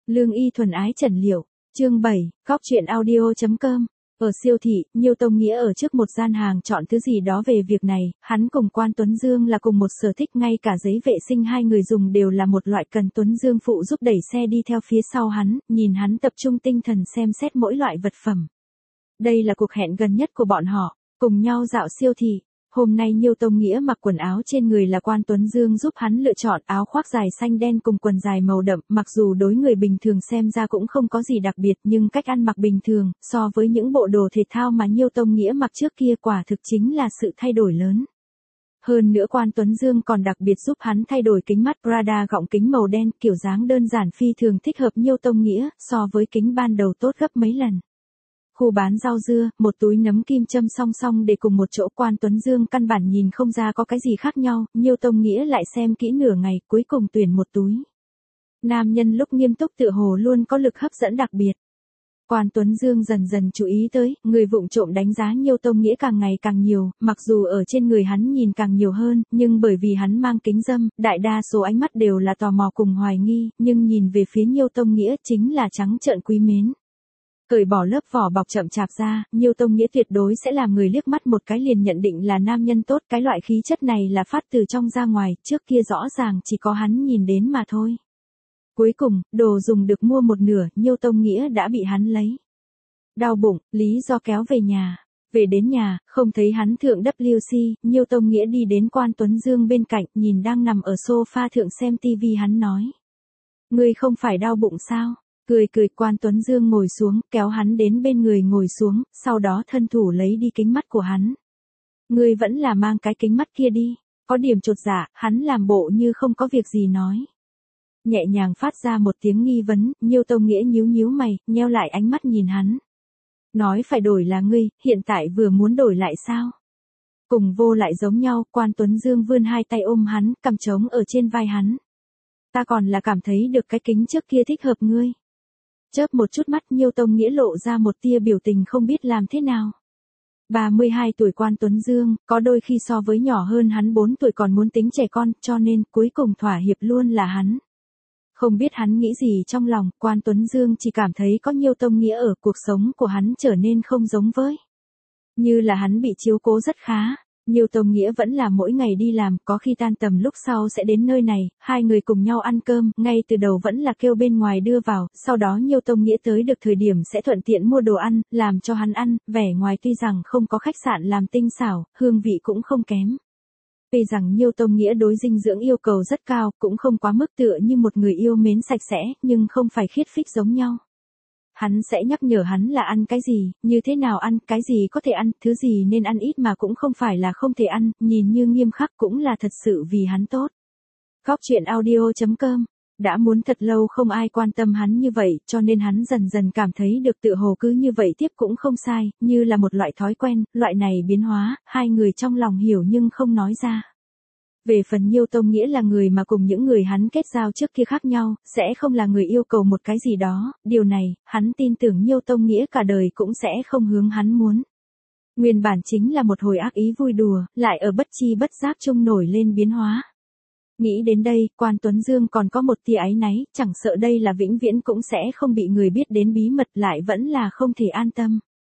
Lương y thuần ái trần liệu. Chương 7, Cóc truyện audio.com. Ở siêu thị, Nhiêu Tông Nghĩa ở trước một gian hàng chọn thứ gì đó về việc này, hắn cùng Quan Tuấn Dương là cùng một sở thích, ngay cả giấy vệ sinh hai người dùng đều là một loại, cần Tuấn Dương phụ giúp đẩy xe đi theo phía sau hắn, nhìn hắn tập trung tinh thần xem xét mỗi loại vật phẩm. Đây là cuộc hẹn gần nhất của bọn họ, cùng nhau dạo siêu thị. Hôm nay Nhiêu Tông Nghĩa mặc quần áo trên người là Quan Tuấn Dương giúp hắn lựa chọn, áo khoác dài xanh đen cùng quần dài màu đậm, mặc dù đối người bình thường xem ra cũng không có gì đặc biệt, nhưng cách ăn mặc bình thường, so với những bộ đồ thể thao mà Nhiêu Tông Nghĩa mặc trước kia quả thực chính là sự thay đổi lớn. Hơn nữa Quan Tuấn Dương còn đặc biệt giúp hắn thay đổi kính mắt Prada gọng kính màu đen, kiểu dáng đơn giản phi thường thích hợp Nhiêu Tông Nghĩa, so với kính ban đầu tốt gấp mấy lần. Khu bán rau dưa, một túi nấm kim châm song song để cùng một chỗ, Quan Tuấn Dương căn bản nhìn không ra có cái gì khác nhau, Nhiêu Tông Nghĩa lại xem kỹ nửa ngày, cuối cùng tuyển một túi. Nam nhân lúc nghiêm túc tựa hồ luôn có lực hấp dẫn đặc biệt. Quan Tuấn Dương dần dần chú ý tới, người vụng trộm đánh giá Nhiêu Tông Nghĩa càng ngày càng nhiều, mặc dù ở trên người hắn nhìn càng nhiều hơn, nhưng bởi vì hắn mang kính râm, đại đa số ánh mắt đều là tò mò cùng hoài nghi, nhưng nhìn về phía Nhiêu Tông Nghĩa chính là trắng trợn quý mến. Cởi bỏ lớp vỏ bọc chậm chạp ra, Nhiêu Tông Nghĩa tuyệt đối sẽ làm người liếc mắt một cái liền nhận định là nam nhân tốt, cái loại khí chất này là phát từ trong ra ngoài, trước kia rõ ràng chỉ có hắn nhìn đến mà thôi. Cuối cùng, đồ dùng được mua một nửa, Nhiêu Tông Nghĩa đã bị hắn lấy. Đau bụng, lý do kéo về nhà. Về đến nhà, không thấy hắn thượng WC, Nhiêu Tông Nghĩa đi đến Quan Tuấn Dương bên cạnh, nhìn đang nằm ở sofa thượng xem tivi, hắn nói. Ngươi không phải đau bụng sao? Cười Quan Tuấn Dương ngồi xuống, kéo hắn đến bên người ngồi xuống, sau đó thân thủ lấy đi kính mắt của hắn. Ngươi vẫn là mang cái kính mắt kia đi. Có điểm chột dạ, hắn làm bộ như không có việc gì nói. Nhẹ nhàng phát ra một tiếng nghi vấn, Nhiêu Tông Nghĩa nhíu mày, nheo lại ánh mắt nhìn hắn. Nói phải đổi là ngươi, hiện tại vừa muốn đổi lại sao? Cùng vô lại giống nhau, Quan Tuấn Dương vươn hai tay ôm hắn, cầm trống ở trên vai hắn. Ta còn là cảm thấy được cái kính trước kia thích hợp ngươi. Chớp một chút mắt, Nhiêu Tông Nghĩa lộ ra một tia biểu tình không biết làm thế nào. 32 tuổi Quan Tuấn Dương, có đôi khi so với nhỏ hơn hắn 4 tuổi còn muốn tính trẻ con, cho nên cuối cùng thỏa hiệp luôn là hắn. Không biết hắn nghĩ gì trong lòng, Quan Tuấn Dương chỉ cảm thấy có Nhiêu Tông Nghĩa ở, cuộc sống của hắn trở nên không giống với. Như là hắn bị chiếu cố rất khá. Nhiêu Tông Nghĩa vẫn là mỗi ngày đi làm, có khi tan tầm lúc sau sẽ đến nơi này, hai người cùng nhau ăn cơm, ngay từ đầu vẫn là kêu bên ngoài đưa vào, sau đó Nhiêu Tông Nghĩa tới được thời điểm sẽ thuận tiện mua đồ ăn, làm cho hắn ăn, vẻ ngoài tuy rằng không có khách sạn làm tinh xảo, hương vị cũng không kém. Tuy rằng Nhiêu Tông Nghĩa đối dinh dưỡng yêu cầu rất cao, cũng không quá mức tựa như một người yêu mến sạch sẽ, nhưng không phải khiết phích giống nhau. Hắn sẽ nhắc nhở hắn là ăn cái gì, như thế nào ăn, cái gì có thể ăn, thứ gì nên ăn ít mà cũng không phải là không thể ăn, nhìn như nghiêm khắc cũng là thật sự vì hắn tốt. Cóc truyện audio.com. Đã muốn thật lâu không ai quan tâm hắn như vậy, cho nên hắn dần dần cảm thấy được tự hồ cứ như vậy tiếp cũng không sai, như là một loại thói quen, loại này biến hóa, hai người trong lòng hiểu nhưng không nói ra. Về phần Nhiêu Tông Nghĩa là người mà cùng những người hắn kết giao trước kia khác nhau, sẽ không là người yêu cầu một cái gì đó, điều này, hắn tin tưởng Nhiêu Tông Nghĩa cả đời cũng sẽ không hướng hắn muốn. Nguyên bản chính là một hồi ác ý vui đùa, lại ở bất chi bất giác chung nổi lên biến hóa. Nghĩ đến đây, Quan Tuấn Dương còn có một tia áy náy, chẳng sợ đây là vĩnh viễn cũng sẽ không bị người biết đến bí mật, lại vẫn là không thể an tâm.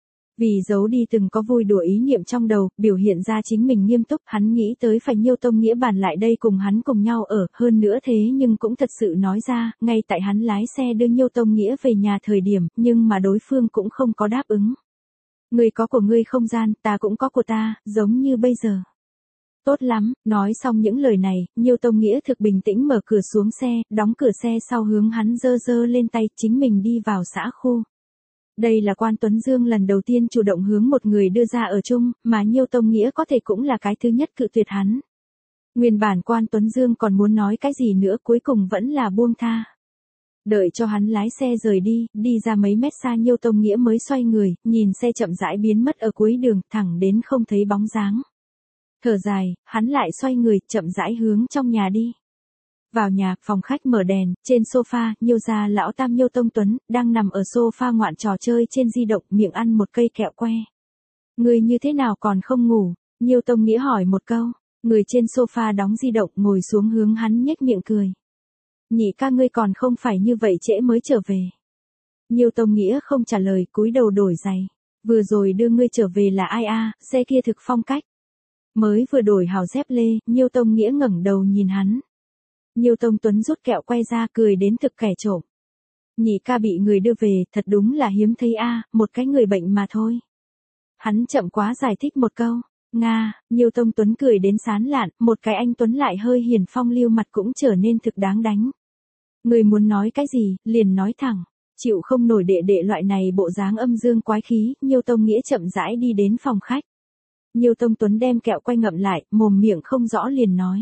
Vì giấu đi từng có vui đùa ý niệm trong đầu, biểu hiện ra chính mình nghiêm túc, hắn nghĩ tới phải Nhiêu Tông Nghĩa bàn lại đây cùng hắn cùng nhau ở, hơn nữa thế nhưng cũng thật sự nói ra, ngay tại hắn lái xe đưa Nhiêu Tông Nghĩa về nhà thời điểm, nhưng mà đối phương cũng không có đáp ứng. Ngươi có của ngươi không gian, ta cũng có của ta, giống như bây giờ. Tốt lắm, nói xong những lời này, Nhiêu Tông Nghĩa thực bình tĩnh mở cửa xuống xe, đóng cửa xe sau hướng hắn giơ lên tay, chính mình đi vào xã khu. Đây là Quan Tuấn Dương lần đầu tiên chủ động hướng một người đưa ra ở chung, mà Nhiêu Tông Nghĩa có thể cũng là cái thứ nhất cự tuyệt hắn. Nguyên bản Quan Tuấn Dương còn muốn nói cái gì nữa, cuối cùng vẫn là buông tha. Đợi cho hắn lái xe rời đi ra mấy mét xa, Nhiêu Tông Nghĩa mới xoay người, nhìn xe chậm rãi biến mất ở cuối đường, thẳng đến không thấy bóng dáng. Thở dài, hắn lại xoay người, chậm rãi hướng trong nhà đi. Vào nhà, phòng khách mở đèn, trên sofa, Nhiêu gia lão tam Nhiêu Tông Tuấn, đang nằm ở sofa ngoạn trò chơi trên di động, miệng ăn một cây kẹo que. Người như thế nào còn không ngủ? Nhiêu Tông Nghĩa hỏi một câu. Người trên sofa đóng di động, ngồi xuống hướng hắn nhếch miệng cười. Nhị ca ngươi còn không phải như vậy trễ mới trở về. Nhiêu Tông Nghĩa không trả lời, cúi đầu đổi giày. Vừa rồi đưa ngươi trở về là ai a? Xe kia thực phong cách. Mới vừa đổi hào dép lê, Nhiêu Tông Nghĩa ngẩng đầu nhìn hắn. Nhiêu Tông Tuấn rút kẹo quay ra cười đến thực kẻ trộm. Nhị ca bị người đưa về, thật đúng là hiếm thấy a, một cái người bệnh mà thôi. Hắn chậm quá giải thích một câu. Nga, Nhiêu Tông Tuấn cười đến sán lạn, một cái anh Tuấn lại hơi hiền phong lưu mặt cũng trở nên thực đáng đánh. Người muốn nói cái gì, liền nói thẳng. Chịu không nổi đệ đệ loại này bộ dáng âm dương quái khí, Nhiêu Tông Nghĩa chậm rãi đi đến phòng khách. Nhiêu Tông Tuấn đem kẹo quay ngậm lại, mồm miệng không rõ liền nói.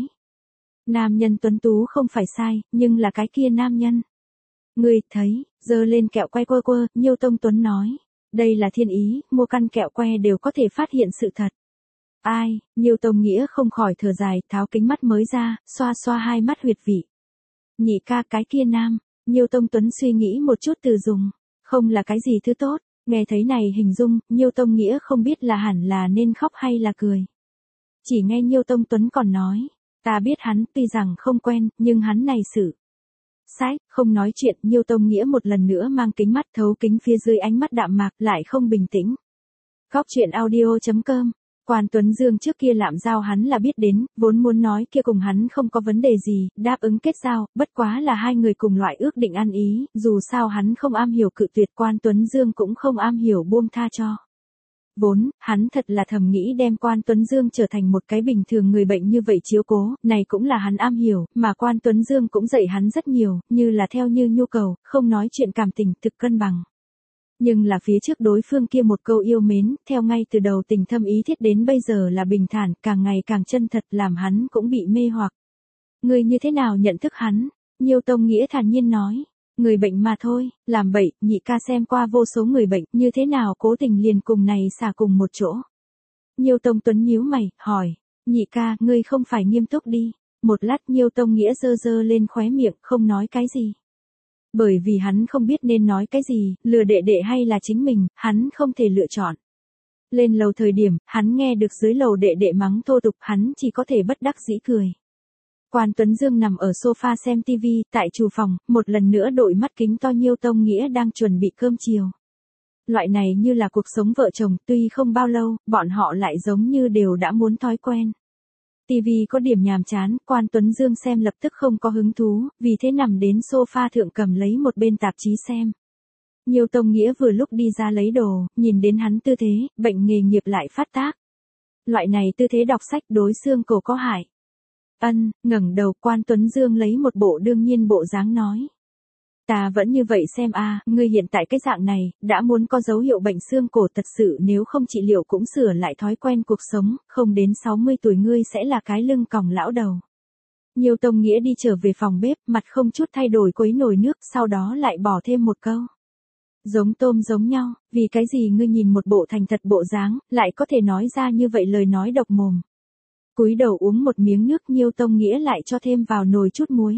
Nam nhân tuấn tú không phải sai, nhưng là cái kia nam nhân. Ngươi thấy, giơ lên kẹo quay quơ quơ, Nhiêu Tông Tuấn nói. Đây là thiên ý, mua căn kẹo que đều có thể phát hiện sự thật. Ai, Nhiêu Tông Nghĩa không khỏi thở dài, tháo kính mắt mới ra, xoa xoa hai mắt huyệt vị. Nhị ca cái kia nam, Nhiêu Tông Tuấn suy nghĩ một chút từ dùng, không là cái gì thứ tốt, nghe thấy này hình dung, Nhiêu Tông Nghĩa không biết là hẳn là nên khóc hay là cười. Chỉ nghe Nhiêu Tông Tuấn còn nói, ta biết hắn tuy rằng không quen, nhưng hắn này xử. Sách, không nói chuyện, Nhiêu Tông Nghĩa một lần nữa mang kính mắt thấu kính phía dưới ánh mắt đạm mạc lại không bình tĩnh. Góc truyện audio.com. Quan Tuấn Dương trước kia lạm giao hắn là biết đến, vốn muốn nói kia cùng hắn không có vấn đề gì, đáp ứng kết giao, bất quá là hai người cùng loại ước định ăn ý, dù sao hắn không am hiểu cự tuyệt, Quan Tuấn Dương cũng không am hiểu buông tha cho. Vốn, hắn thật là thầm nghĩ đem Quan Tuấn Dương trở thành một cái bình thường người bệnh như vậy chiếu cố, này cũng là hắn am hiểu, mà Quan Tuấn Dương cũng dạy hắn rất nhiều, như là theo như nhu cầu, không nói chuyện cảm tình, thực cân bằng. Nhưng là phía trước đối phương kia một câu yêu mến, theo ngay từ đầu tình thâm ý thiết đến bây giờ là bình thản, càng ngày càng chân thật làm hắn cũng bị mê hoặc. Người như thế nào nhận thức hắn? Nhiêu Tông Nghĩa thản nhiên nói. Người bệnh mà thôi, làm bậy, nhị ca xem qua vô số người bệnh, như thế nào cố tình liền cùng này xả cùng một chỗ. Nhiêu Tông Tuấn nhíu mày, hỏi. Nhị ca, ngươi không phải nghiêm túc đi. Một lát Nhiêu Tông Nghĩa giơ giơ lên khóe miệng, không nói cái gì. Bởi vì hắn không biết nên nói cái gì, lừa đệ đệ hay là chính mình, hắn không thể lựa chọn. Lên lầu thời điểm, hắn nghe được dưới lầu đệ đệ mắng thô tục, hắn chỉ có thể bất đắc dĩ cười. Quan Tuấn Dương nằm ở sofa xem TV, tại chủ phòng, một lần nữa đội mắt kính to Nhiêu Tông Nghĩa đang chuẩn bị cơm chiều. Loại này như là cuộc sống vợ chồng, tuy không bao lâu, bọn họ lại giống như đều đã muốn thói quen. TV có điểm nhàm chán, Quan Tuấn Dương xem lập tức không có hứng thú, vì thế nằm đến sofa thượng cầm lấy một bên tạp chí xem. Nhiêu Tông Nghĩa vừa lúc đi ra lấy đồ, nhìn đến hắn tư thế, bệnh nghề nghiệp lại phát tác. Loại này tư thế đọc sách đối xương cổ có hại. Ngẩng đầu, Quan Tuấn Dương lấy một bộ đương nhiên bộ dáng nói. Ta vẫn như vậy xem a, ngươi hiện tại cái dạng này, đã muốn có dấu hiệu bệnh xương cổ, thật sự nếu không trị liệu cũng sửa lại thói quen cuộc sống, không đến 60 tuổi ngươi sẽ là cái lưng còng lão đầu. Nhiêu Tông Nghĩa đi trở về phòng bếp, mặt không chút thay đổi quấy nồi nước, sau đó lại bỏ thêm một câu. Giống tôm giống nhau, vì cái gì ngươi nhìn một bộ thành thật bộ dáng, lại có thể nói ra như vậy lời nói độc mồm. Cúi đầu uống một miếng nước, Nhiêu Tông Nghĩa lại cho thêm vào nồi chút muối.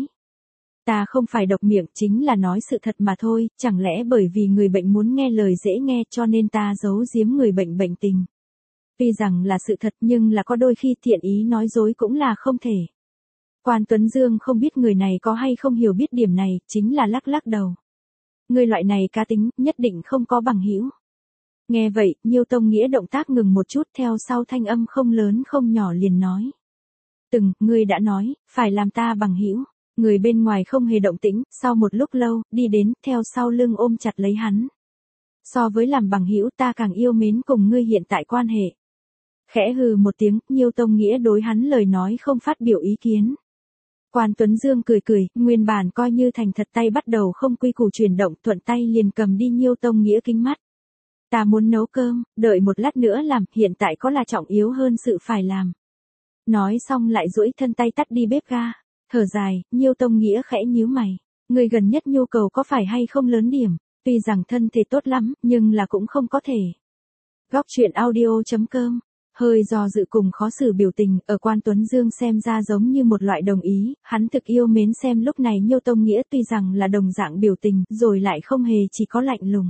Ta không phải độc miệng, chính là nói sự thật mà thôi, chẳng lẽ bởi vì người bệnh muốn nghe lời dễ nghe cho nên ta giấu giếm người bệnh bệnh tình. Tuy rằng là sự thật nhưng là có đôi khi thiện ý nói dối cũng là không thể. Quan Tuấn Dương không biết người này có hay không hiểu biết điểm này, chính là lắc lắc đầu. Người loại này cá tính, nhất định không có bằng hữu. Nghe vậy, Nhiêu Tông Nghĩa động tác ngừng một chút, theo sau thanh âm không lớn không nhỏ liền nói. Ngươi đã nói, phải làm ta bằng hữu. Người bên ngoài không hề động tĩnh, sau một lúc lâu, đi đến, theo sau lưng ôm chặt lấy hắn. So với làm bằng hữu ta càng yêu mến cùng ngươi hiện tại quan hệ. Khẽ hừ một tiếng, Nhiêu Tông Nghĩa đối hắn lời nói không phát biểu ý kiến. Quan Tuấn Dương cười cười, nguyên bản coi như thành thật tay bắt đầu không quy củ chuyển động, thuận tay liền cầm đi Nhiêu Tông Nghĩa kính mắt. Ta muốn nấu cơm, đợi một lát nữa làm, hiện tại có là trọng yếu hơn sự phải làm. Nói xong lại duỗi thân tay tắt đi bếp ga. Thở dài, Nhiêu Tông Nghĩa khẽ nhíu mày. Người gần nhất nhu cầu có phải hay không lớn điểm, tuy rằng thân thể tốt lắm, nhưng là cũng không có thể. Góc truyện audio.com. Hơi do dự cùng khó xử biểu tình, ở Quan Tuấn Dương xem ra giống như một loại đồng ý, hắn thực yêu mến xem lúc này Nhiêu Tông Nghĩa tuy rằng là đồng dạng biểu tình, rồi lại không hề chỉ có lạnh lùng.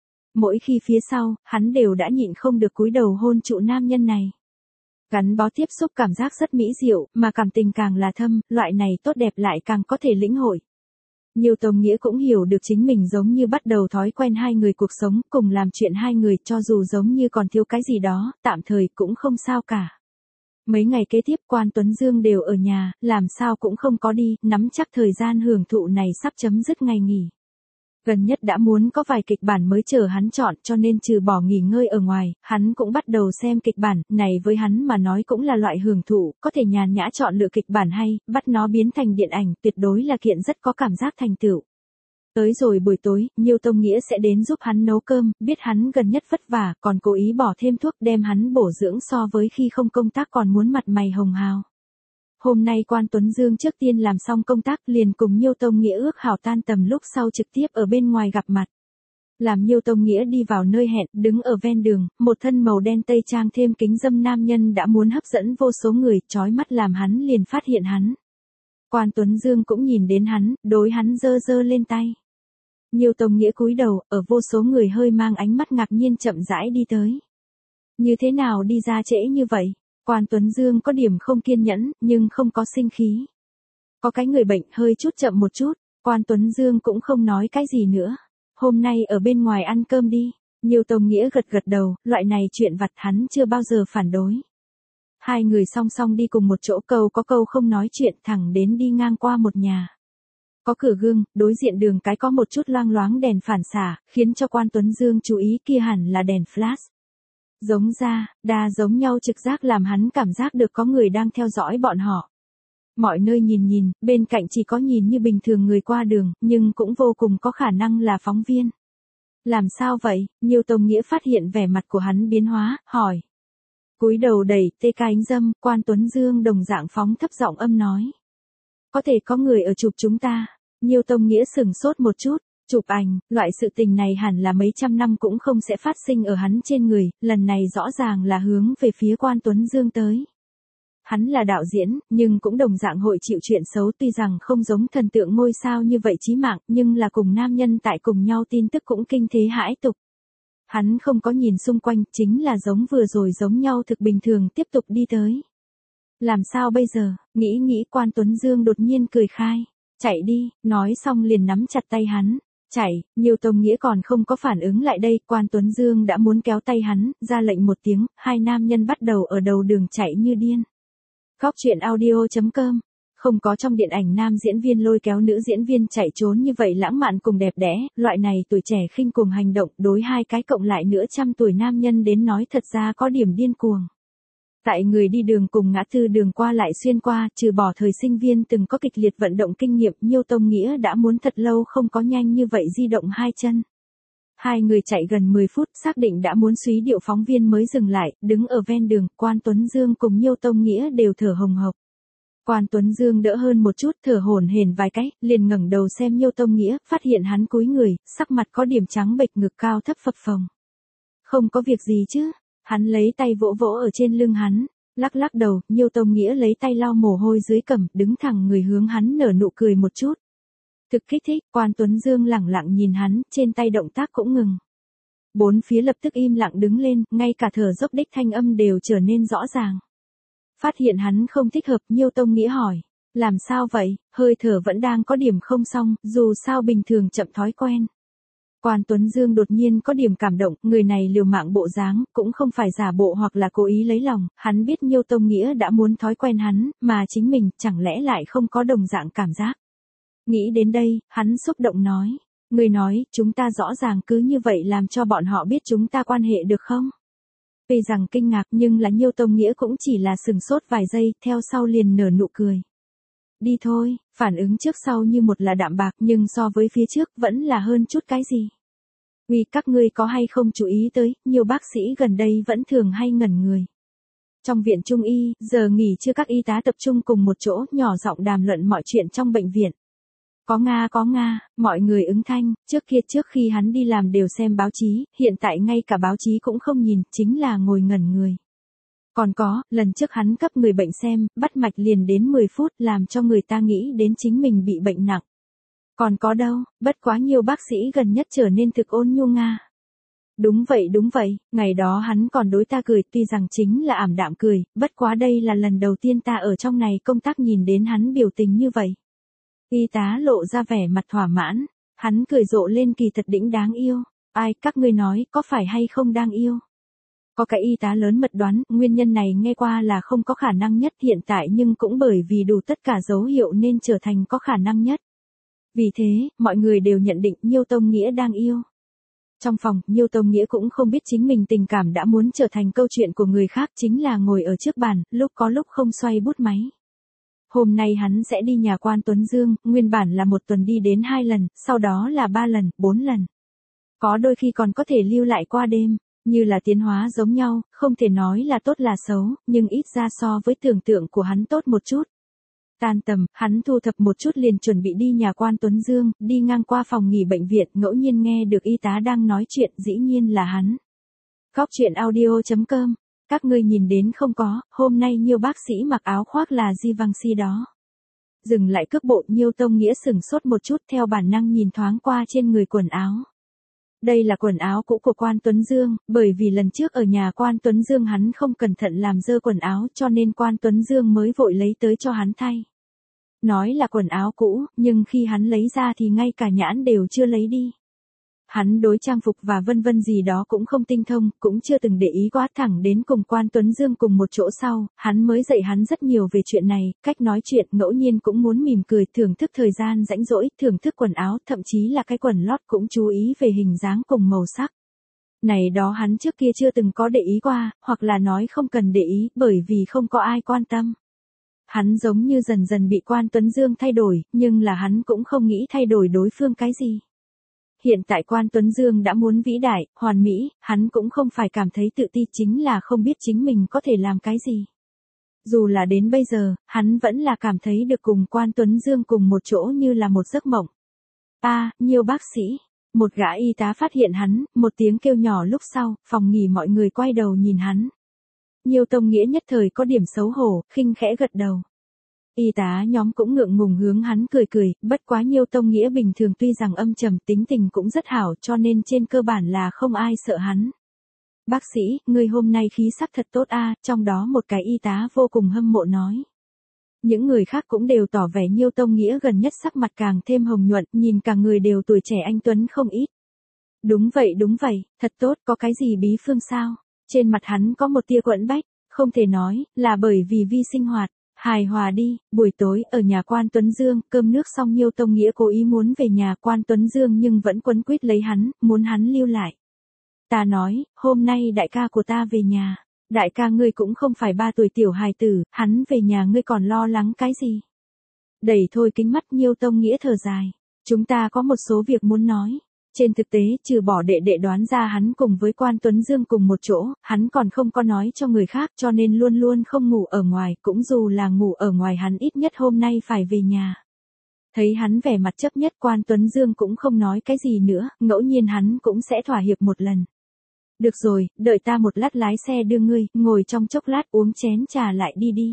Mỗi khi phía sau, hắn đều đã nhịn không được cúi đầu hôn trụ nam nhân này. Gắn bó tiếp xúc cảm giác rất mỹ diệu, mà cảm tình càng là thâm, loại này tốt đẹp lại càng có thể lĩnh hội. Nhiêu Tông Nghĩa cũng hiểu được chính mình giống như bắt đầu thói quen hai người cuộc sống, cùng làm chuyện hai người cho dù giống như còn thiếu cái gì đó, tạm thời cũng không sao cả. Mấy ngày kế tiếp Quan Tuấn Dương đều ở nhà, làm sao cũng không có đi, nắm chắc thời gian hưởng thụ này sắp chấm dứt ngày nghỉ. Gần nhất đã muốn có vài kịch bản mới chờ hắn chọn cho nên trừ bỏ nghỉ ngơi ở ngoài, hắn cũng bắt đầu xem kịch bản, này với hắn mà nói cũng là loại hưởng thụ, có thể nhàn nhã chọn lựa kịch bản hay, bắt nó biến thành điện ảnh, tuyệt đối là kiện rất có cảm giác thành tựu. Tới rồi buổi tối, Nhiêu Tông Nghĩa sẽ đến giúp hắn nấu cơm, biết hắn gần nhất vất vả, còn cố ý bỏ thêm thuốc đem hắn bổ dưỡng so với khi không công tác còn muốn mặt mày hồng hào. Hôm nay Quan Tuấn Dương trước tiên làm xong công tác liền cùng Nhiêu Tông Nghĩa ước hảo tan tầm lúc sau trực tiếp ở bên ngoài gặp mặt. Làm Nhiêu Tông Nghĩa đi vào nơi hẹn, đứng ở ven đường, một thân màu đen tây trang thêm kính dâm nam nhân đã muốn hấp dẫn vô số người, chói mắt làm hắn liền phát hiện hắn. Quan Tuấn Dương cũng nhìn đến hắn, đối hắn giơ giơ lên tay. Nhiêu Tông Nghĩa cúi đầu, ở vô số người hơi mang ánh mắt ngạc nhiên chậm rãi đi tới. Như thế nào đi ra trễ như vậy? Quan Tuấn Dương có điểm không kiên nhẫn, nhưng không có sinh khí. Có cái người bệnh hơi chút chậm một chút, Quan Tuấn Dương cũng không nói cái gì nữa. Hôm nay ở bên ngoài ăn cơm đi. Nhiêu Tông Nghĩa gật gật đầu, loại này chuyện vặt hắn chưa bao giờ phản đối. Hai người song song đi cùng một chỗ, câu có câu không nói chuyện, thẳng đến đi ngang qua một nhà. Có cửa gương, đối diện đường cái có một chút loang loáng đèn phản xạ, khiến cho Quan Tuấn Dương chú ý kia hẳn là đèn flash. Giống ra, đa giống nhau trực giác làm hắn cảm giác được có người đang theo dõi bọn họ. Mọi nơi nhìn nhìn, bên cạnh chỉ có nhìn như bình thường người qua đường, nhưng cũng vô cùng có khả năng là phóng viên. Làm sao vậy? Nhiêu Tông Nghĩa phát hiện vẻ mặt của hắn biến hóa, hỏi. Cúi đầu đẩy tê ca ánh dâm, Quan Tuấn Dương đồng dạng phóng thấp giọng âm nói. Có thể có người ở chụp chúng ta. Nhiêu Tông Nghĩa sừng sốt một chút. Chụp ảnh, loại sự tình này hẳn là mấy trăm năm cũng không sẽ phát sinh ở hắn trên người, lần này rõ ràng là hướng về phía Quan Tuấn Dương tới. Hắn là đạo diễn, nhưng cũng đồng dạng hội chịu chuyện xấu, tuy rằng không giống thần tượng ngôi sao như vậy chí mạng, nhưng là cùng nam nhân tại cùng nhau tin tức cũng kinh thế hãi tục. Hắn không có nhìn xung quanh, chính là giống vừa rồi giống nhau thực bình thường tiếp tục đi tới. Làm sao bây giờ? Nghĩ Quan Tuấn Dương đột nhiên cười khai. Chạy đi, nói xong liền nắm chặt tay hắn. Chạy, Nhiêu Tông Nghĩa còn không có phản ứng lại đây, Quan Tuấn Dương đã muốn kéo tay hắn, ra lệnh một tiếng, hai nam nhân bắt đầu ở đầu đường chạy như điên. Góc truyện audio.com. Không có trong điện ảnh nam diễn viên lôi kéo nữ diễn viên chạy trốn như vậy lãng mạn cùng đẹp đẽ, loại này tuổi trẻ khinh cuồng hành động đối hai cái cộng lại nữa trăm tuổi nam nhân đến nói thật ra có điểm điên cuồng. Tại người đi đường cùng ngã tư đường qua lại xuyên qua, trừ bỏ thời sinh viên từng có kịch liệt vận động kinh nghiệm, Nhiêu Tông Nghĩa đã muốn thật lâu không có nhanh như vậy di động hai chân. Hai người chạy gần 10 phút, xác định đã muốn suý điệu phóng viên mới dừng lại, đứng ở ven đường, Quan Tuấn Dương cùng Nhiêu Tông Nghĩa đều thở hồng hộc. Quan Tuấn Dương đỡ hơn một chút, thở hổn hển vài cái, liền ngẩng đầu xem Nhiêu Tông Nghĩa, phát hiện hắn cúi người, sắc mặt có điểm trắng bệch, ngực cao thấp phập phồng. Không có việc gì chứ? Hắn lấy tay vỗ vỗ ở trên lưng hắn, lắc lắc đầu, Nhiêu Tông Nghĩa lấy tay lau mồ hôi dưới cằm, đứng thẳng người hướng hắn nở nụ cười một chút. Thực kích thích, Quan Tuấn Dương lẳng lặng nhìn hắn, trên tay động tác cũng ngừng. Bốn phía lập tức im lặng đứng lên, ngay cả thở dốc đích thanh âm đều trở nên rõ ràng. Phát hiện hắn không thích hợp, Nhiêu Tông Nghĩa hỏi. Làm sao vậy, hơi thở vẫn đang có điểm không xong, dù sao bình thường chậm thói quen. Quan Tuấn Dương đột nhiên có điểm cảm động, người này liều mạng bộ dáng, cũng không phải giả bộ hoặc là cố ý lấy lòng, hắn biết Nhiêu Tông Nghĩa đã muốn thói quen hắn, mà chính mình, chẳng lẽ lại không có đồng dạng cảm giác. Nghĩ đến đây, hắn xúc động nói, người nói, chúng ta rõ ràng cứ như vậy làm cho bọn họ biết chúng ta quan hệ được không? Tuy rằng kinh ngạc nhưng là Nhiêu Tông Nghĩa cũng chỉ là sừng sốt vài giây, theo sau liền nở nụ cười. Đi thôi, phản ứng trước sau như một là đạm bạc nhưng so với phía trước vẫn là hơn chút cái gì. Vì các ngươi có hay không chú ý tới, nhiều bác sĩ gần đây vẫn thường hay ngẩn người. Trong viện Trung y, giờ nghỉ trưa các y tá tập trung cùng một chỗ nhỏ giọng đàm luận mọi chuyện trong bệnh viện. Có Nga, mọi người ứng thanh, trước khi hắn đi làm đều xem báo chí, hiện tại ngay cả báo chí cũng không nhìn, chính là ngồi ngẩn người. Còn có, lần trước hắn cấp người bệnh xem, bắt mạch liền đến 10 phút làm cho người ta nghĩ đến chính mình bị bệnh nặng. Còn có đâu, bất quá nhiều bác sĩ gần nhất trở nên thực ôn nhu Nga. Đúng vậy, ngày đó hắn còn đối ta cười, tuy rằng chính là ảm đạm cười, bất quá đây là lần đầu tiên ta ở trong này công tác nhìn đến hắn biểu tình như vậy. Y tá lộ ra vẻ mặt thỏa mãn, hắn cười rộ lên kỳ thật đĩnh đáng yêu. Ai, các ngươi nói, có phải hay không đang yêu? Có cái y tá lớn mật đoán, nguyên nhân này nghe qua là không có khả năng nhất hiện tại nhưng cũng bởi vì đủ tất cả dấu hiệu nên trở thành có khả năng nhất. Vì thế, mọi người đều nhận định Nhiêu Tông Nghĩa đang yêu. Trong phòng, Nhiêu Tông Nghĩa cũng không biết chính mình tình cảm đã muốn trở thành câu chuyện của người khác, chính là ngồi ở trước bàn, lúc có lúc không xoay bút máy. Hôm nay hắn sẽ đi nhà quan Tuấn Dương, nguyên bản là một tuần đi đến 2 lần, sau đó là 3 lần, 4 lần. Có đôi khi còn có thể lưu lại qua đêm, như là tiến hóa giống nhau, không thể nói là tốt là xấu, nhưng ít ra so với tưởng tượng của hắn tốt một chút. Tan tầm, hắn thu thập một chút liền chuẩn bị đi nhà quan Tuấn Dương, đi ngang qua phòng nghỉ bệnh viện, ngẫu nhiên nghe được y tá đang nói chuyện, dĩ nhiên là hắn. Góc truyện audio.com, các ngươi nhìn đến không có, hôm nay Nhiêu bác sĩ mặc áo khoác là Givenchy đó. Dừng lại cước bộ, Nhiêu Tông Nghĩa sửng sốt một chút, theo bản năng nhìn thoáng qua trên người quần áo. Đây là quần áo cũ của quan Tuấn Dương, bởi vì lần trước ở nhà quan Tuấn Dương hắn không cẩn thận làm dơ quần áo cho nên quan Tuấn Dương mới vội lấy tới cho hắn thay. Nói là quần áo cũ, nhưng khi hắn lấy ra thì ngay cả nhãn đều chưa lấy đi. Hắn đối trang phục và vân vân gì đó cũng không tinh thông, cũng chưa từng để ý quá, thẳng đến cùng quan Tuấn Dương cùng một chỗ sau, hắn mới dạy hắn rất nhiều về chuyện này, cách nói chuyện, ngẫu nhiên cũng muốn mỉm cười, thưởng thức thời gian rãnh rỗi, thưởng thức quần áo, thậm chí là cái quần lót cũng chú ý về hình dáng cùng màu sắc. Này đó hắn trước kia chưa từng có để ý qua, hoặc là nói không cần để ý, bởi vì không có ai quan tâm. Hắn giống như dần dần bị quan Tuấn Dương thay đổi, nhưng là hắn cũng không nghĩ thay đổi đối phương cái gì. Hiện tại quan Tuấn Dương đã muốn vĩ đại, hoàn mỹ, hắn cũng không phải cảm thấy tự ti, chính là không biết chính mình có thể làm cái gì. Dù là đến bây giờ, hắn vẫn là cảm thấy được cùng quan Tuấn Dương cùng một chỗ như là một giấc mộng. Nhiêu bác sĩ. Một gã y tá phát hiện hắn, một tiếng kêu nhỏ lúc sau, phòng nghỉ mọi người quay đầu nhìn hắn. Nhiêu Tông Nghĩa nhất thời có điểm xấu hổ, khinh khẽ gật đầu. Y tá nhóm cũng ngượng ngùng hướng hắn cười cười, bất quá Nhiêu Tông Nghĩa bình thường tuy rằng âm trầm, tính tình cũng rất hảo, cho nên trên cơ bản là không ai sợ hắn. Bác sĩ, người hôm nay khí sắc thật tốt trong đó một cái y tá vô cùng hâm mộ nói. Những người khác cũng đều tỏ vẻ Nhiêu Tông Nghĩa gần nhất sắc mặt càng thêm hồng nhuận, nhìn cả người đều tuổi trẻ anh tuấn không ít. Đúng vậy, thật tốt, có cái gì bí phương sao? Trên mặt hắn có một tia quẫn bách, không thể nói, là bởi vì vi sinh hoạt. Hài hòa đi, buổi tối ở nhà quan Tuấn Dương, cơm nước xong Nhiêu Tông Nghĩa cố ý muốn về nhà quan Tuấn Dương nhưng vẫn quấn quýt lấy hắn, muốn hắn lưu lại. Ta nói, hôm nay đại ca của ta về nhà. Đại ca ngươi cũng không phải 3 tuổi tiểu hài tử, hắn về nhà ngươi còn lo lắng cái gì? Đẩy thôi kính mắt Nhiêu Tông Nghĩa thở dài. Chúng ta có một số việc muốn nói. Trên thực tế, trừ bỏ đệ đệ đoán ra hắn cùng với quan Tuấn Dương cùng một chỗ, hắn còn không có nói cho người khác cho nên luôn luôn không ngủ ở ngoài, cũng dù là ngủ ở ngoài hắn ít nhất hôm nay phải về nhà. Thấy hắn vẻ mặt chấp nhất quan Tuấn Dương cũng không nói cái gì nữa, ngẫu nhiên hắn cũng sẽ thỏa hiệp một lần. Được rồi, đợi ta một lát lái xe đưa ngươi, ngồi trong chốc lát uống chén trà lại đi.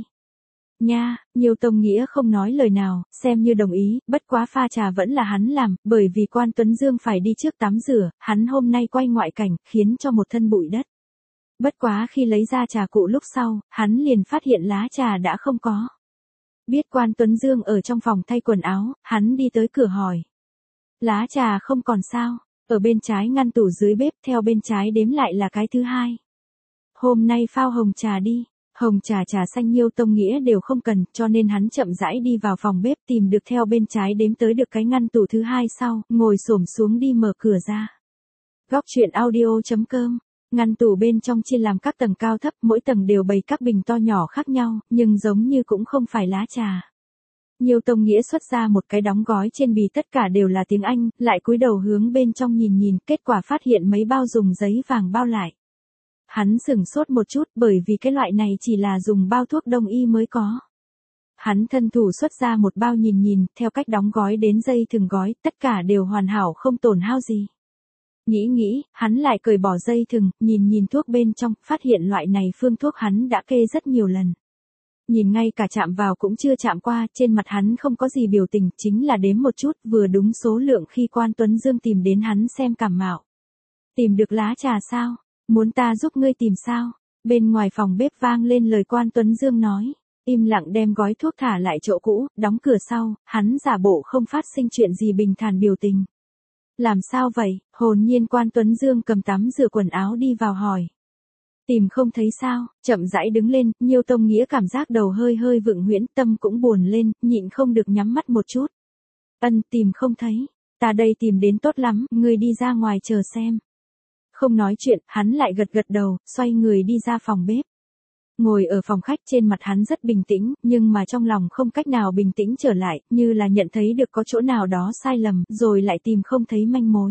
Nha, Nhiêu Tông Nghĩa không nói lời nào, xem như đồng ý, bất quá pha trà vẫn là hắn làm, bởi vì quan Tuấn Dương phải đi trước tắm rửa, hắn hôm nay quay ngoại cảnh, khiến cho một thân bụi đất. Bất quá khi lấy ra trà cụ lúc sau, hắn liền phát hiện lá trà đã không có. Biết quan Tuấn Dương ở trong phòng thay quần áo, hắn đi tới cửa hỏi. Lá trà không còn sao? Ở bên trái ngăn tủ dưới bếp, theo bên trái đếm lại là cái thứ hai. Hôm nay phao hồng trà đi. Hồng trà trà xanh Nhiêu Tông Nghĩa đều không cần, cho nên hắn chậm rãi đi vào phòng bếp tìm được theo bên trái đếm tới được cái ngăn tủ thứ hai sau, ngồi xổm xuống đi mở cửa ra. Góc truyện audio.com, ngăn tủ bên trong chia làm các tầng cao thấp, mỗi tầng đều bày các bình to nhỏ khác nhau, nhưng giống như cũng không phải lá trà. Nhiêu Tông Nghĩa xuất ra một cái đóng gói trên bì tất cả đều là tiếng Anh, lại cúi đầu hướng bên trong nhìn, kết quả phát hiện mấy bao dùng giấy vàng bao lại. Hắn sửng sốt một chút bởi vì cái loại này chỉ là dùng bao thuốc đông y mới có. Hắn thân thủ xuất ra một bao nhìn, theo cách đóng gói đến dây thừng gói, tất cả đều hoàn hảo không tổn hao gì. Nghĩ, hắn lại cởi bỏ dây thừng, nhìn thuốc bên trong, phát hiện loại này phương thuốc hắn đã kê rất nhiều lần. Nhìn ngay cả chạm vào cũng chưa chạm qua, trên mặt hắn không có gì biểu tình, chính là đếm một chút, vừa đúng số lượng khi quan Tuấn Dương tìm đến hắn xem cảm mạo. Tìm được lá trà sao? Muốn ta giúp ngươi tìm sao? Bên ngoài phòng bếp vang lên lời quan Tuấn Dương nói. im lặng đem gói thuốc thả lại chỗ cũ, đóng cửa sau, hắn giả bộ không phát sinh chuyện gì bình thản biểu tình. Làm sao vậy? Hồn nhiên Quan Tuấn Dương cầm tắm rửa quần áo đi vào hỏi. Tìm không thấy sao? Chậm rãi đứng lên, Nhiêu Tông Nghĩa cảm giác đầu hơi hơi vựng huyễn, tâm cũng buồn lên, nhịn không được nhắm mắt một chút. Tìm không thấy. Ta đây tìm đến tốt lắm, ngươi đi ra ngoài chờ xem. Không nói chuyện, hắn lại gật gật đầu, xoay người đi ra phòng bếp. Ngồi ở phòng khách, trên mặt hắn rất bình tĩnh, nhưng mà trong lòng không cách nào bình tĩnh trở lại, như là nhận thấy được có chỗ nào đó sai lầm, rồi lại tìm không thấy manh mối.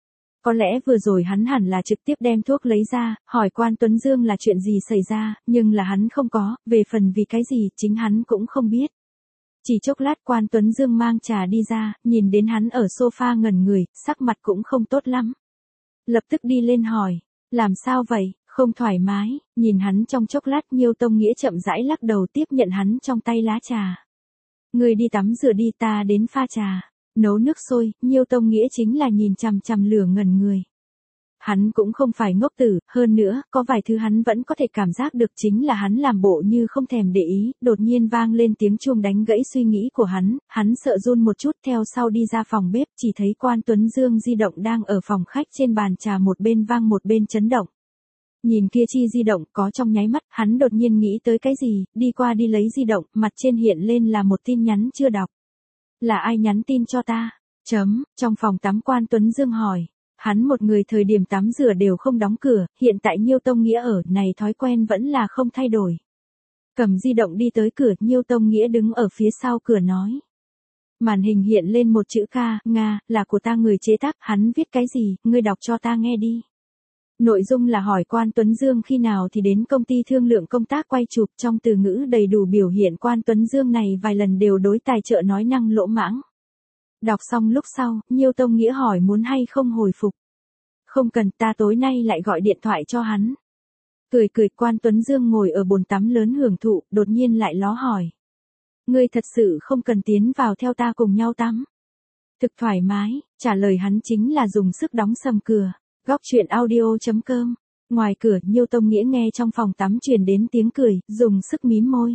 Có lẽ vừa rồi hắn hẳn là trực tiếp đem thuốc lấy ra, hỏi Quan Tuấn Dương là chuyện gì xảy ra, nhưng là hắn không có, về phần vì cái gì, chính hắn cũng không biết. Chỉ chốc lát Quan Tuấn Dương mang trà đi ra, nhìn đến hắn ở sofa ngẩn người, sắc mặt cũng không tốt lắm. Lập tức đi lên hỏi, làm sao vậy, không thoải mái, nhìn hắn trong chốc lát Nhiêu Tông Nghĩa chậm rãi lắc đầu tiếp nhận hắn trong tay lá trà. Người đi tắm rửa đi, ta đến pha trà. Nấu nước sôi, Nhiêu Tông Nghĩa chính là nhìn chằm chằm lửa ngẩn người. Hắn cũng không phải ngốc tử, hơn nữa, có vài thứ hắn vẫn có thể cảm giác được chính là hắn làm bộ như không thèm để ý, đột nhiên vang lên tiếng chuông đánh gãy suy nghĩ của hắn sợ run một chút theo sau đi ra phòng bếp, chỉ thấy Quan Tuấn Dương di động đang ở phòng khách trên bàn trà một bên vang một bên chấn động. Nhìn kia chi di động có trong nháy mắt, hắn đột nhiên nghĩ tới cái gì, đi qua đi lấy di động, mặt trên hiện lên là một tin nhắn chưa đọc. Là ai nhắn tin cho ta? Trong phòng tắm Quan Tuấn Dương hỏi. Hắn một người thời điểm tắm rửa đều không đóng cửa, hiện tại Nhiêu Tông Nghĩa ở, này thói quen vẫn là không thay đổi. Cầm di động đi tới cửa, Nhiêu Tông Nghĩa đứng ở phía sau cửa nói. Màn hình hiện lên một chữ Nga, là của ta người chế tác, hắn viết cái gì, ngươi đọc cho ta nghe đi. Nội dung là hỏi Quan Tuấn Dương khi nào thì đến công ty thương lượng công tác quay chụp, trong từ ngữ đầy đủ biểu hiện Quan Tuấn Dương này vài lần đều đối tài trợ nói năng lỗ mãng. Đọc xong lúc sau, Nhiêu Tông Nghĩa hỏi muốn hay không hồi phục. Không cần, ta tối nay lại gọi điện thoại cho hắn. Cười Quan Tuấn Dương ngồi ở bồn tắm lớn hưởng thụ, đột nhiên lại ló hỏi. Ngươi thật sự không cần tiến vào theo ta cùng nhau tắm. Thực thoải mái, trả lời hắn chính là dùng sức đóng sầm cửa. Góc truyện audio.com. Ngoài cửa, Nhiêu Tông Nghĩa nghe trong phòng tắm truyền đến tiếng cười, dùng sức mím môi.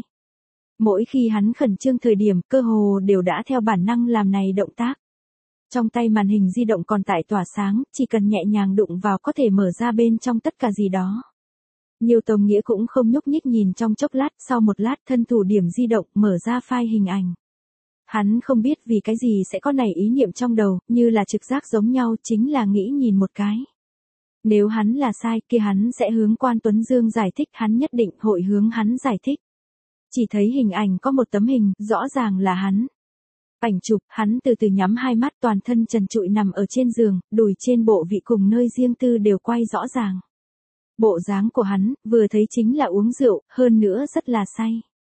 Mỗi khi hắn khẩn trương thời điểm, cơ hồ đều đã theo bản năng làm này động tác. Trong tay màn hình di động còn tại tỏa sáng, chỉ cần nhẹ nhàng đụng vào có thể mở ra bên trong tất cả gì đó. Nhiêu Tông Nghĩa cũng không nhúc nhích nhìn trong chốc lát, sau một lát thân thủ điểm di động, mở ra file hình ảnh. Hắn không biết vì cái gì sẽ có nảy ý niệm trong đầu, như là trực giác giống nhau, chính là nghĩ nhìn một cái. Nếu hắn là sai, kia hắn sẽ hướng Quan Tuấn Dương giải thích, hắn nhất định hội hướng hắn giải thích. Chỉ thấy hình ảnh có một tấm hình, rõ ràng là hắn. Ảnh chụp, hắn từ từ nhắm hai mắt, toàn thân trần trụi nằm ở trên giường, đùi trên bộ vị cùng nơi riêng tư đều quay rõ ràng. Bộ dáng của hắn, vừa thấy chính là uống rượu, hơn nữa rất là say.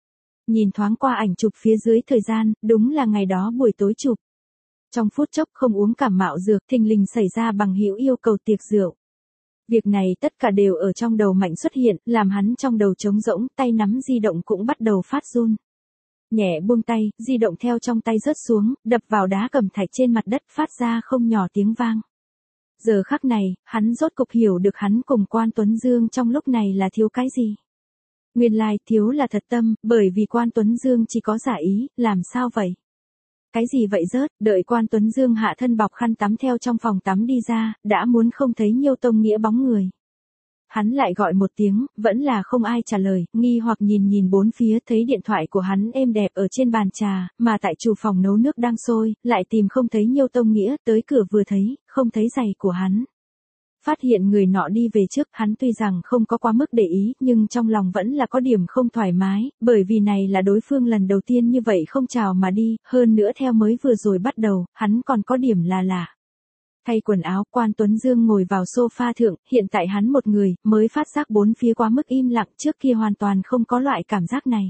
Nhìn thoáng qua ảnh chụp phía dưới thời gian, đúng là ngày đó buổi tối chụp. Trong phút chốc không uống cảm mạo dược, thình lình xảy ra bằng hữu yêu cầu tiệc rượu. Việc này tất cả đều ở trong đầu mạnh xuất hiện, làm hắn trong đầu trống rỗng, tay nắm di động cũng bắt đầu phát run. Nhẹ buông tay, di động theo trong tay rớt xuống, đập vào đá cẩm thạch trên mặt đất phát ra không nhỏ tiếng vang. Giờ khắc này, hắn rốt cục hiểu được hắn cùng Quan Tuấn Dương trong lúc này là thiếu cái gì. Nguyên lai thiếu là thật tâm, bởi vì Quan Tuấn Dương chỉ có giả ý, làm sao vậy? Cái gì vậy rớt, đợi Quan Tuấn Dương hạ thân bọc khăn tắm theo trong phòng tắm đi ra, đã muốn không thấy Nhiêu Tông Nghĩa bóng người. Hắn lại gọi một tiếng, vẫn là không ai trả lời, nghi hoặc nhìn bốn phía thấy điện thoại của hắn êm đẹp ở trên bàn trà, mà tại chủ phòng nấu nước đang sôi, lại tìm không thấy Nhiêu Tông Nghĩa, tới cửa vừa thấy, không thấy giày của hắn. Phát hiện người nọ đi về trước, hắn tuy rằng không có quá mức để ý, nhưng trong lòng vẫn là có điểm không thoải mái, bởi vì này là đối phương lần đầu tiên như vậy không chào mà đi, hơn nữa theo mới vừa rồi bắt đầu, hắn còn có điểm là lạ. Thay quần áo, Quan Tuấn Dương ngồi vào sofa thượng, hiện tại hắn một người, mới phát giác bốn phía quá mức im lặng, trước kia hoàn toàn không có loại cảm giác này.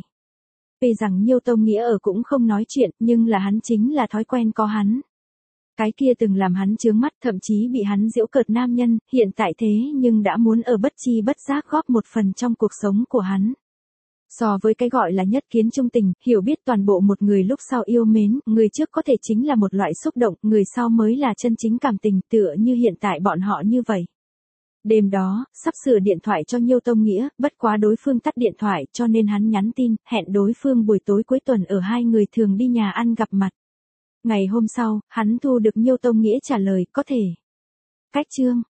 Vì rằng Nhiêu Tông Nghĩa ở cũng không nói chuyện, nhưng là hắn chính là thói quen có hắn. Cái kia từng làm hắn chướng mắt, thậm chí bị hắn giễu cợt nam nhân, hiện tại thế nhưng đã muốn ở bất chi bất giác góp một phần trong cuộc sống của hắn. So với cái gọi là nhất kiến trung tình, hiểu biết toàn bộ một người lúc sau yêu mến, người trước có thể chính là một loại xúc động, người sau mới là chân chính cảm tình, tựa như hiện tại bọn họ như vậy. Đêm đó, sắp sửa điện thoại cho Nhiêu Tông Nghĩa, bất quá đối phương tắt điện thoại cho nên hắn nhắn tin, hẹn đối phương buổi tối cuối tuần ở hai người thường đi nhà ăn gặp mặt. Ngày hôm sau, hắn thu được Nhiêu Tông Nghĩa trả lời, có thể. Cách chương